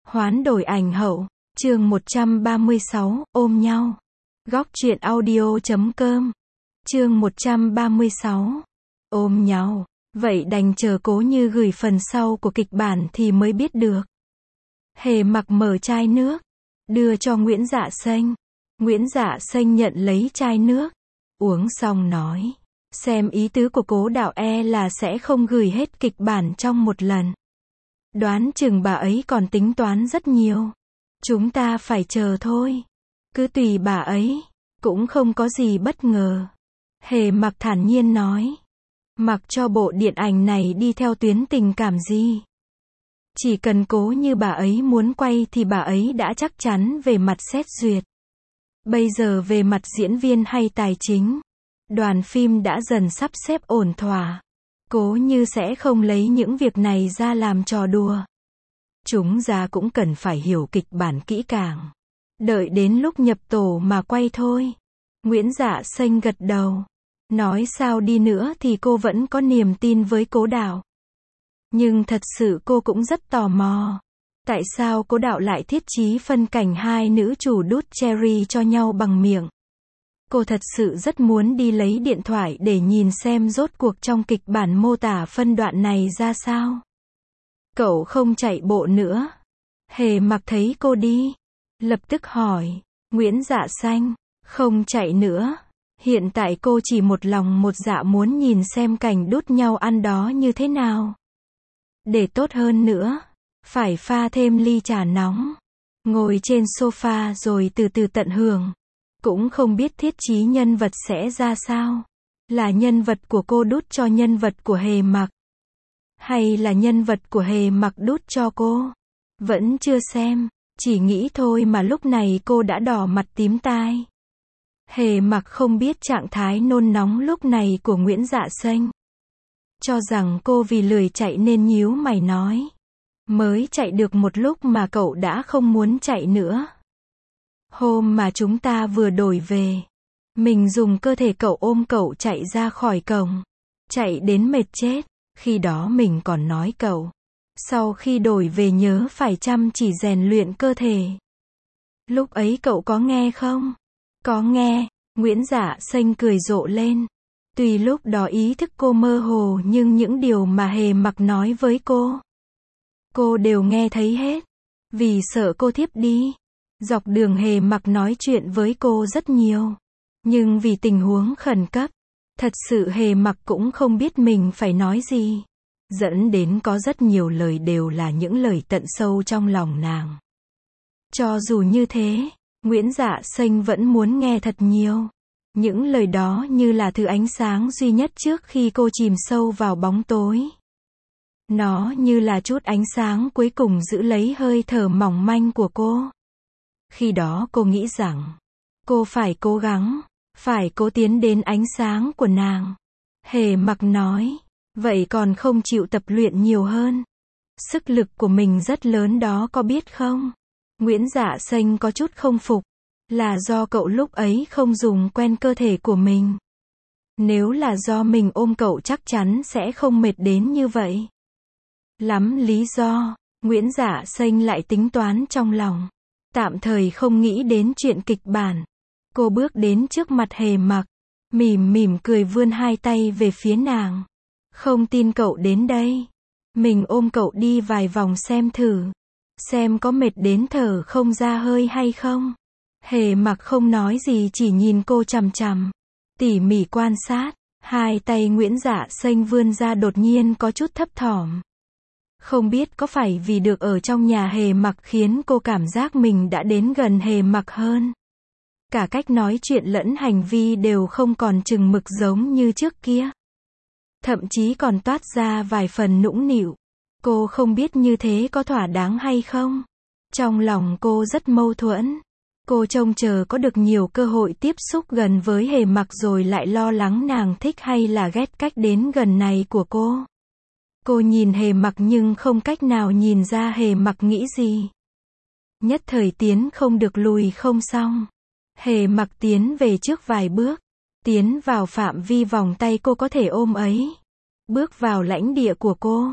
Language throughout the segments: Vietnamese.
Hoán đổi ảnh hậu, chương 136, ôm nhau. Góc truyện audio.com. Chương 136. Ôm nhau. Vậy đành chờ Cố Như gửi phần sau của kịch bản thì mới biết được. Hề Mặc mở chai nước, đưa cho Nguyễn Dạ Xanh. Nguyễn Dạ Xanh nhận lấy chai nước, uống xong nói, xem ý tứ của Cố đạo là sẽ không gửi hết kịch bản trong một lần. Đoán chừng bà ấy còn tính toán rất nhiều. Chúng ta phải chờ thôi. Cứ tùy bà ấy, cũng không có gì bất ngờ. Hề Mặc thản nhiên nói. Mặc cho bộ điện ảnh này đi theo tuyến tình cảm gì. Chỉ cần Cố Như bà ấy muốn quay thì bà ấy đã chắc chắn về mặt xét duyệt. Bây giờ về mặt diễn viên hay tài chính, đoàn phim đã dần sắp xếp ổn thỏa. Cố Như sẽ không lấy những việc này ra làm trò đùa. Chúng ta cũng cần phải hiểu kịch bản kỹ càng. Đợi đến lúc nhập tổ mà quay thôi. Nguyễn Dạ Xanh gật đầu. Nói sao đi nữa thì cô vẫn có niềm tin với Cố đạo. Nhưng thật sự cô cũng rất tò mò. Tại sao Cố đạo lại thiết chí phân cảnh hai nữ chủ đút cherry cho nhau bằng miệng? Cô thật sự rất muốn đi lấy điện thoại để nhìn xem rốt cuộc trong kịch bản mô tả phân đoạn này ra sao. Cậu không chạy bộ nữa. Hề Mặc thấy cô đi, lập tức hỏi. Nguyễn Dạ Xanh, không chạy nữa. Hiện tại cô chỉ một lòng một dạ muốn nhìn xem cảnh đút nhau ăn đó như thế nào. Để tốt hơn nữa, phải pha thêm ly trà nóng. Ngồi trên sofa rồi từ từ tận hưởng. Cũng không biết thiết chí nhân vật sẽ ra sao. Là nhân vật của cô đút cho nhân vật của Hề Mặc, hay là nhân vật của Hề Mặc đút cho cô? Vẫn chưa xem, chỉ nghĩ thôi mà lúc này cô đã đỏ mặt tím tai. Hề Mặc không biết trạng thái nôn nóng lúc này của Nguyễn Dạ Xanh. Cho rằng cô vì lười chạy nên nhíu mày nói. Mới chạy được một lúc mà cậu đã không muốn chạy nữa. Hôm mà chúng ta vừa đổi về, mình dùng cơ thể cậu ôm cậu chạy ra khỏi cổng. Chạy đến mệt chết. Khi đó mình còn nói cậu, sau khi đổi về nhớ phải chăm chỉ rèn luyện cơ thể. Lúc ấy cậu có nghe không? Có nghe. Nguyễn Dạ Xanh cười rộ lên. Tuy lúc đó ý thức cô mơ hồ nhưng những điều mà Hề Mặc nói với cô đều nghe thấy hết. Vì sợ cô thiếp đi, dọc đường Hề Mặc nói chuyện với cô rất nhiều. Nhưng vì tình huống khẩn cấp, thật sự Hề Mặc cũng không biết mình phải nói gì. Dẫn đến có rất nhiều lời đều là những lời tận sâu trong lòng nàng. Cho dù như thế, Nguyễn Dạ Xanh vẫn muốn nghe thật nhiều. Những lời đó như là thứ ánh sáng duy nhất trước khi cô chìm sâu vào bóng tối. Nó như là chút ánh sáng cuối cùng giữ lấy hơi thở mỏng manh của cô. Khi đó cô nghĩ rằng, cô phải cố gắng, phải cố tiến đến ánh sáng của nàng. Hề Mặc nói, vậy còn không chịu tập luyện nhiều hơn. Sức lực của mình rất lớn đó có biết không? Nguyễn Dạ Xanh có chút không phục. Là do cậu lúc ấy không dùng quen cơ thể của mình. Nếu là do mình ôm cậu chắc chắn sẽ không mệt đến như vậy. Lắm lý do. Nguyễn Dạ Xanh lại tính toán trong lòng. Tạm thời không nghĩ đến chuyện kịch bản. Cô bước đến trước mặt Hề Mặc, mỉm cười vươn hai tay về phía nàng. Không tin cậu đến đây. Mình ôm cậu đi vài vòng xem thử. Xem có mệt đến thở không ra hơi hay không. Hề Mặc không nói gì chỉ nhìn cô chằm chằm. Tỉ mỉ quan sát. Hai tay Nguyễn Dạ Xanh vươn ra đột nhiên có chút thấp thỏm. Không biết có phải vì được ở trong nhà Hề Mặc khiến cô cảm giác mình đã đến gần Hề Mặc hơn. Cả cách nói chuyện lẫn hành vi đều không còn chừng mực giống như trước kia. Thậm chí còn toát ra vài phần nũng nịu. Cô không biết như thế có thỏa đáng hay không. Trong lòng cô rất mâu thuẫn. Cô trông chờ có được nhiều cơ hội tiếp xúc gần với Hề Mặc rồi lại lo lắng nàng thích hay là ghét cách đến gần này của cô. Cô nhìn Hề Mặc nhưng không cách nào nhìn ra Hề Mặc nghĩ gì. Nhất thời tiến không được lùi không xong. Hề Mặc tiến về trước vài bước. Tiến vào phạm vi vòng tay cô có thể ôm ấy. Bước vào lãnh địa của cô.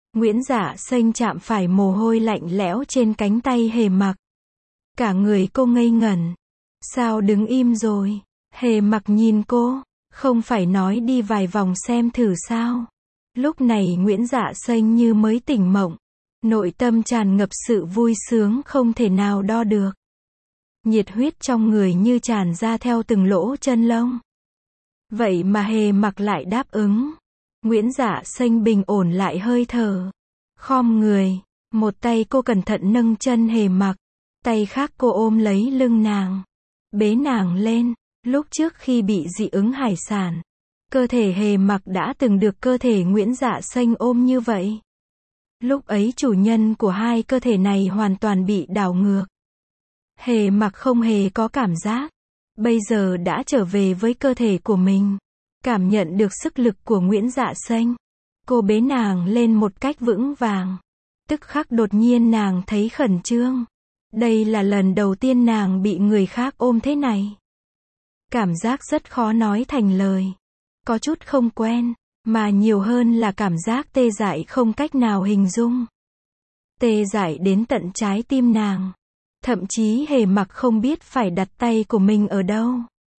Nguyễn Dạ Xanh chạm phải mồ hôi lạnh lẽo trên cánh tay Hề Mặc. Cả người cô ngây ngẩn. Sao đứng im rồi? Hề Mặc nhìn cô, không phải nói đi vài vòng xem thử sao? Lúc này Nguyễn Dạ Xanh như mới tỉnh mộng. Nội tâm tràn ngập sự vui sướng không thể nào đo được. Nhiệt huyết trong người như tràn ra theo từng lỗ chân lông. Vậy mà Hề Mặc lại đáp ứng. Nguyễn Dạ Xanh bình ổn lại hơi thở. Khom người, một tay cô cẩn thận nâng chân Hề Mặc, tay khác cô ôm lấy lưng nàng, bế nàng lên. Lúc trước khi bị dị ứng hải sản, cơ thể Hề Mặc đã từng được cơ thể Nguyễn Dạ Xanh ôm như vậy. Lúc ấy chủ nhân của hai cơ thể này hoàn toàn bị đảo ngược. Hề Mặc không hề có cảm giác. Bây giờ đã trở về với cơ thể của mình. Cảm nhận được sức lực của Nguyễn Dạ Xanh. Cô bế nàng lên một cách vững vàng. Tức khắc đột nhiên nàng thấy khẩn trương. Đây là lần đầu tiên nàng bị người khác ôm thế này. Cảm giác rất khó nói thành lời. Có chút không quen, mà nhiều hơn là cảm giác tê dại không cách nào hình dung. Tê dại đến tận trái tim nàng. Thậm chí Hề Mặc không biết phải đặt tay của mình ở đâu.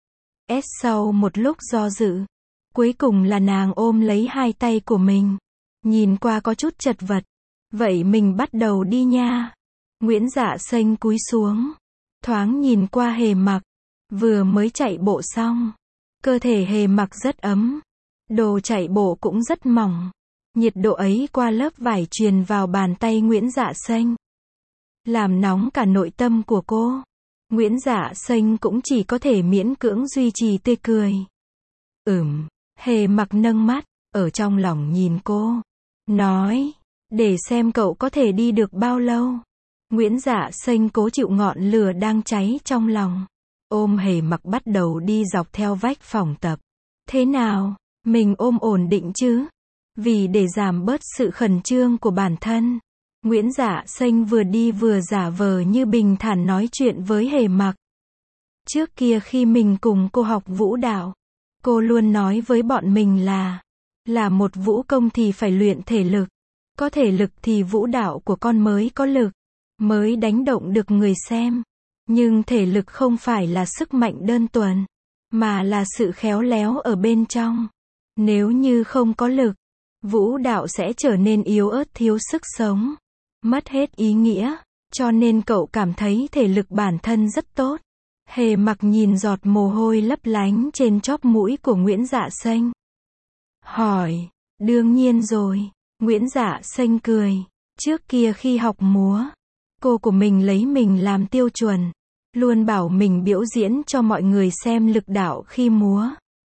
Sau một lúc do dự, cuối cùng là nàng ôm lấy hai tay của mình. Nhìn qua có chút chật vật. Vậy mình bắt đầu đi nha. Nguyễn Dạ Xanh cúi xuống, thoáng nhìn qua Hề Mặc. Vừa mới chạy bộ xong, cơ thể Hề Mặc rất ấm. Đồ chạy bộ cũng rất mỏng. Nhiệt độ ấy qua lớp vải truyền vào bàn tay Nguyễn Dạ Xanh, làm nóng cả nội tâm của cô. Nguyễn Dạ Xanh cũng chỉ có thể miễn cưỡng duy trì tươi cười. Hề Mặc nâng mắt, ở trong lòng nhìn cô, nói, để xem cậu có thể đi được bao lâu. Nguyễn Dạ Xanh cố chịu ngọn lửa đang cháy trong lòng. Ôm Hề Mặc bắt đầu đi dọc theo vách phòng tập. Thế nào, mình ôm ổn định chứ? Vì để giảm bớt sự khẩn trương của bản thân, Nguyễn Dạ Xanh vừa đi vừa giả vờ như bình thản nói chuyện với Hề Mặc. Trước kia khi mình cùng cô học vũ đạo, cô luôn nói với bọn mình là một vũ công thì phải luyện thể lực. Có thể lực thì vũ đạo của con mới có lực, mới đánh động được người xem. Nhưng thể lực không phải là sức mạnh đơn thuần, mà là sự khéo léo ở bên trong. Nếu như không có lực, vũ đạo sẽ trở nên yếu ớt thiếu sức sống, mất hết ý nghĩa. Cho nên cậu cảm thấy thể lực bản thân rất tốt. Hề Mặc nhìn giọt mồ hôi lấp lánh trên chóp mũi của Nguyễn Dạ Xanh, hỏi, đương nhiên rồi. Nguyễn Dạ Xanh cười. Trước kia khi học múa, cô của mình lấy mình làm tiêu chuẩn, luôn bảo mình biểu diễn cho mọi người xem lực đạo khi múa.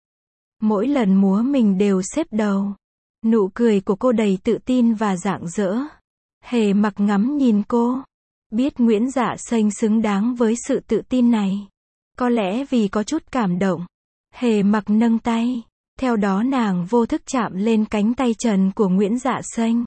Mỗi lần múa mình đều xếp đầu. Nụ cười của cô đầy tự tin và rạng rỡ. Hề Mặc ngắm nhìn cô, biết Nguyễn Dạ Xanh xứng đáng với sự tự tin này. Có lẽ vì có chút cảm động, Hề Mặc nâng tay, theo đó nàng vô thức chạm lên cánh tay trần của Nguyễn Dạ Xanh.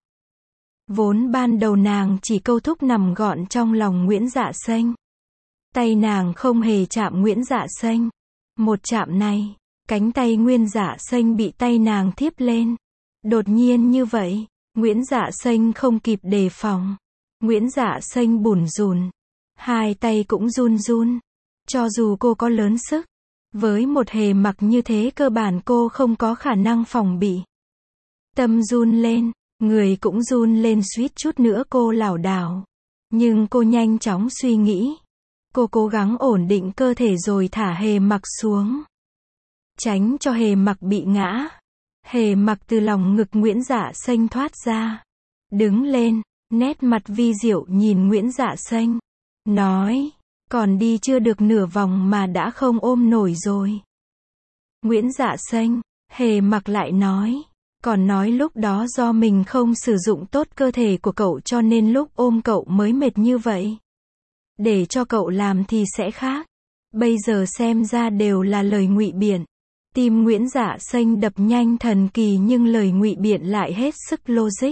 Vốn ban đầu nàng chỉ câu thúc nằm gọn trong lòng Nguyễn Dạ Xanh. Tay nàng không hề chạm Nguyễn Dạ Xanh. Một chạm này, cánh tay Nguyễn Dạ Xanh bị tay nàng thiếp lên. Đột nhiên như vậy, Nguyễn Dạ Xanh không kịp đề phòng. Nguyễn Dạ Xanh bủn rủn, hai tay cũng run run. Cho dù cô có lớn sức, với một Hề Mặc như thế cơ bản cô không có khả năng phòng bị. Tâm run lên, người cũng run lên, suýt chút nữa cô lảo đảo. Nhưng cô nhanh chóng suy nghĩ. Cô cố gắng ổn định cơ thể rồi thả Hề Mặc xuống, tránh cho Hề Mặc bị ngã. Hề Mặc từ lòng ngực Nguyễn Dạ Xanh thoát ra, đứng lên, nét mặt vi diệu nhìn Nguyễn Dạ Xanh, nói, còn đi chưa được nửa vòng mà đã không ôm nổi rồi. Nguyễn Dạ Xanh, Hề Mặc lại nói, còn nói lúc đó do mình không sử dụng tốt cơ thể của cậu cho nên lúc ôm cậu mới mệt như vậy. Để cho cậu làm thì sẽ khác. Bây giờ xem ra đều là lời ngụy biện. Tim Nguyễn Dạ Xanh đập nhanh thần kỳ nhưng lời ngụy biện lại hết sức logic.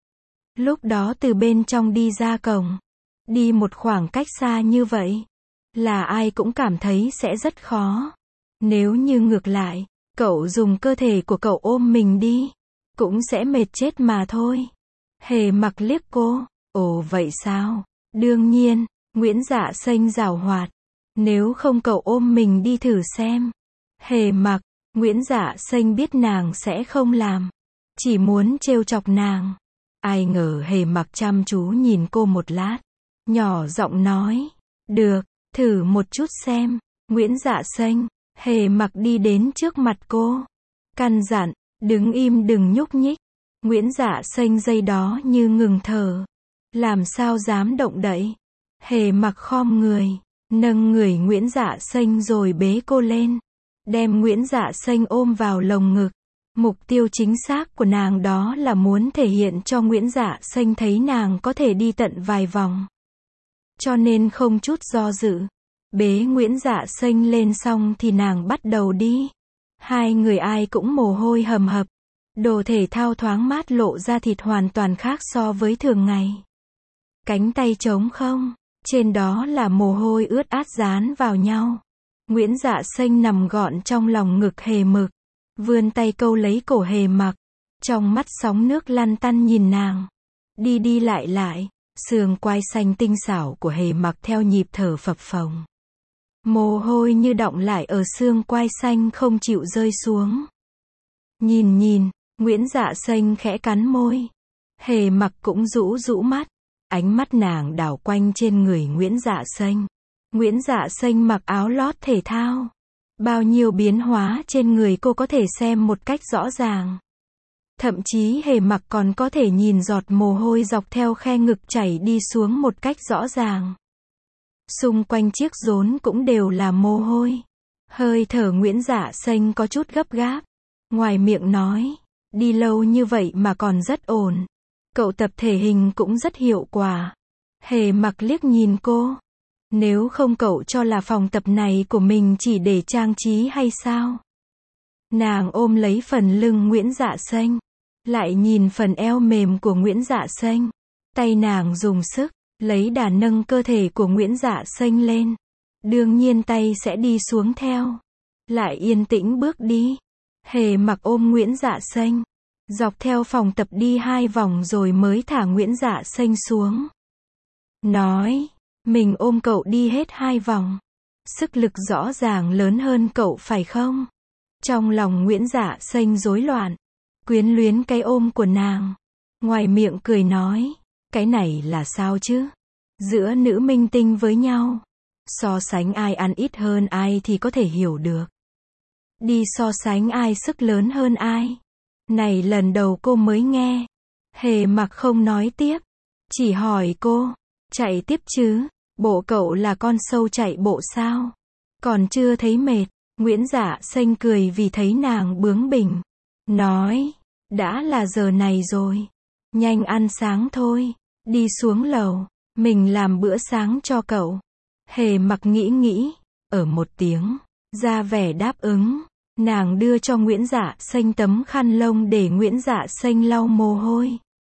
Lúc đó từ bên trong đi ra cổng, đi một khoảng cách xa như vậy, là ai cũng cảm thấy sẽ rất khó. Nếu như ngược lại, cậu dùng cơ thể của cậu ôm mình đi, cũng sẽ mệt chết mà thôi. Hề Mặc liếc cô, ồ vậy sao? Đương nhiên, Nguyễn Dạ Xanh giảo hoạt. Nếu không cậu ôm mình đi thử xem. Hề Mặc, Nguyễn Dạ Xanh biết nàng sẽ không làm. Chỉ muốn trêu chọc nàng. Ai ngờ Hề Mặc chăm chú nhìn cô một lát. Nhỏ giọng nói, được, thử một chút xem. Nguyễn Dạ Xanh, Hề Mặc đi đến trước mặt cô. Căn dặn, đứng im đừng nhúc nhích. Nguyễn Dạ Xanh giây đó như ngừng thở. Làm sao dám động đậy. Hề Mặc khom người, nâng người Nguyễn Dạ Xanh rồi bế cô lên. Đem Nguyễn Dạ Xanh ôm vào lồng ngực. Mục tiêu chính xác của nàng đó là muốn thể hiện cho Nguyễn Dạ Xanh thấy nàng có thể đi tận vài vòng. Cho nên không chút do dự. Bế Nguyễn Dạ Xanh lên xong thì nàng bắt đầu đi. Hai người ai cũng mồ hôi hầm hập. Đồ thể thao thoáng mát lộ ra thịt hoàn toàn khác so với thường ngày. Cánh tay trống không, trên đó là mồ hôi ướt át dán vào nhau. Nguyễn Dạ Xanh nằm gọn trong lòng ngực Hề Mực, vươn tay câu lấy cổ Hề Mặc, trong mắt sóng nước lăn tăn nhìn nàng. Đi đi lại lại, sườn quai xanh tinh xảo của Hề Mặc theo nhịp thở phập phồng. Mồ hôi như đọng lại ở xương quai xanh không chịu rơi xuống. Nhìn, Nguyễn Dạ Xanh khẽ cắn môi. Hề Mặc cũng rũ rũ mắt. Ánh mắt nàng đảo quanh trên người Nguyễn Dạ Xanh. Nguyễn Dạ Xanh mặc áo lót thể thao. Bao nhiêu biến hóa trên người cô có thể xem một cách rõ ràng. Thậm chí Hề Mặc còn có thể nhìn giọt mồ hôi dọc theo khe ngực chảy đi xuống một cách rõ ràng. Xung quanh chiếc rốn cũng đều là mồ hôi. Hơi thở Nguyễn Dạ Xanh có chút gấp gáp. Ngoài miệng nói, đi lâu như vậy mà còn rất ổn. Cậu tập thể hình cũng rất hiệu quả. Hề Mặc liếc nhìn cô. Nếu không cậu cho là phòng tập này của mình chỉ để trang trí hay sao? Nàng ôm lấy phần lưng Nguyễn Dạ Xanh. Lại nhìn phần eo mềm của Nguyễn Dạ Xanh. Tay nàng dùng sức, lấy đà nâng cơ thể của Nguyễn Dạ Xanh lên. Đương nhiên tay sẽ đi xuống theo. Lại yên tĩnh bước đi. Hề Mặc ôm Nguyễn Dạ Xanh. Dọc theo phòng tập đi 2 vòng rồi mới thả Nguyễn Dạ Xanh xuống. Nói, mình ôm cậu đi hết 2 vòng. Sức lực rõ ràng lớn hơn cậu phải không? Trong lòng Nguyễn Dạ Xanh rối loạn. Quyến luyến cái ôm của nàng. Ngoài miệng cười nói, cái này là sao chứ? Giữa nữ minh tinh với nhau. So sánh ai ăn ít hơn ai thì có thể hiểu được. Đi so sánh ai sức lớn hơn ai. Này lần đầu cô mới nghe. Hề Mặc không nói tiếp. Chỉ hỏi cô. Chạy tiếp chứ. Bộ cậu là con sâu chạy bộ sao? Còn chưa thấy mệt. Nguyễn Dạ Xanh cười vì thấy nàng bướng bỉnh. Nói. Đã là giờ này rồi. Nhanh ăn sáng thôi. Đi xuống lầu. Mình làm bữa sáng cho cậu. Hề Mặc nghĩ. Ở một tiếng. Ra vẻ đáp ứng. Nàng đưa cho Nguyễn Dạ Xanh tấm khăn lông để Nguyễn Dạ Xanh lau mồ hôi.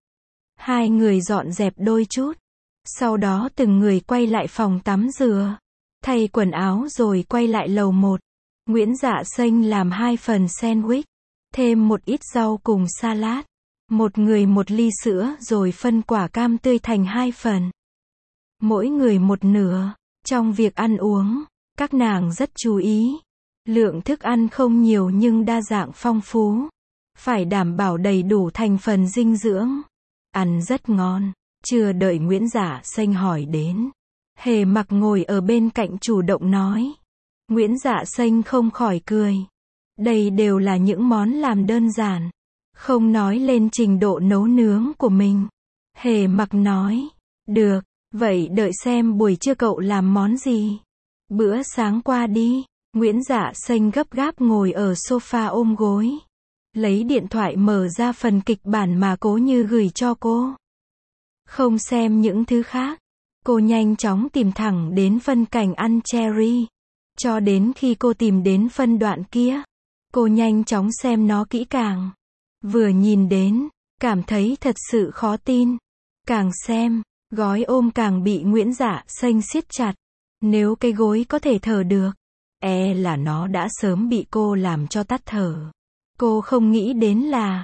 Hai người dọn dẹp đôi chút. Sau đó từng người quay lại phòng tắm rửa. Thay quần áo rồi quay lại lầu 1. Nguyễn Dạ Xanh làm 2 phần sandwich. Thêm một ít rau cùng salad. Một người một ly sữa rồi phân quả cam tươi thành 2 phần. Mỗi người một nửa. Trong việc ăn uống, các nàng rất chú ý. Lượng thức ăn không nhiều nhưng đa dạng phong phú. Phải đảm bảo đầy đủ thành phần dinh dưỡng. Ăn rất ngon. Chưa đợi Nguyễn Dạ Xanh hỏi đến. Hề Mặc ngồi ở bên cạnh chủ động nói. Nguyễn Dạ Xanh không khỏi cười. Đây đều là những món làm đơn giản. Không nói lên trình độ nấu nướng của mình. Hề Mặc nói. Được, vậy đợi xem buổi trưa cậu làm món gì. Bữa sáng qua đi. Nguyễn Dạ Xanh gấp gáp ngồi ở sofa ôm gối. Lấy điện thoại mở ra phần kịch bản mà Cố Như gửi cho cô. Không xem những thứ khác. Cô nhanh chóng tìm thẳng đến phân cảnh ăn cherry. Cho đến khi cô tìm đến phân đoạn kia. Cô nhanh chóng xem nó kỹ càng. Vừa nhìn đến, cảm thấy thật sự khó tin. Càng xem, gói ôm càng bị Nguyễn Dạ Xanh siết chặt. Nếu cái gối có thể thở được, là nó đã sớm bị cô làm cho tắt thở. Cô không nghĩ đến là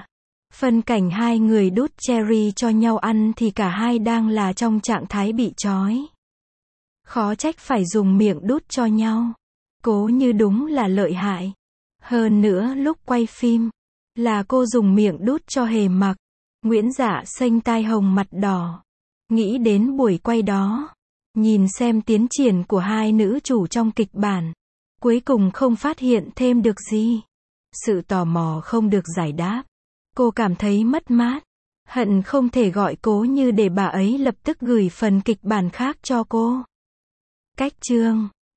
Phân cảnh hai người đút cherry cho nhau ăn thì cả hai đang là trong trạng thái bị trói. Khó trách phải dùng miệng đút cho nhau. Cố Như đúng là lợi hại. Hơn nữa lúc quay phim, là cô dùng miệng đút cho Hề Mặc. Nguyễn Dạ xanh tai hồng mặt đỏ. Nghĩ đến buổi quay đó. Nhìn xem tiến triển của hai nữ chủ trong kịch bản. Cuối cùng không phát hiện thêm được gì. Sự tò mò không được giải đáp. Cô cảm thấy mất mát. Hận không thể gọi Cố Như để bà ấy lập tức gửi phần kịch bản khác cho cô. Cách chương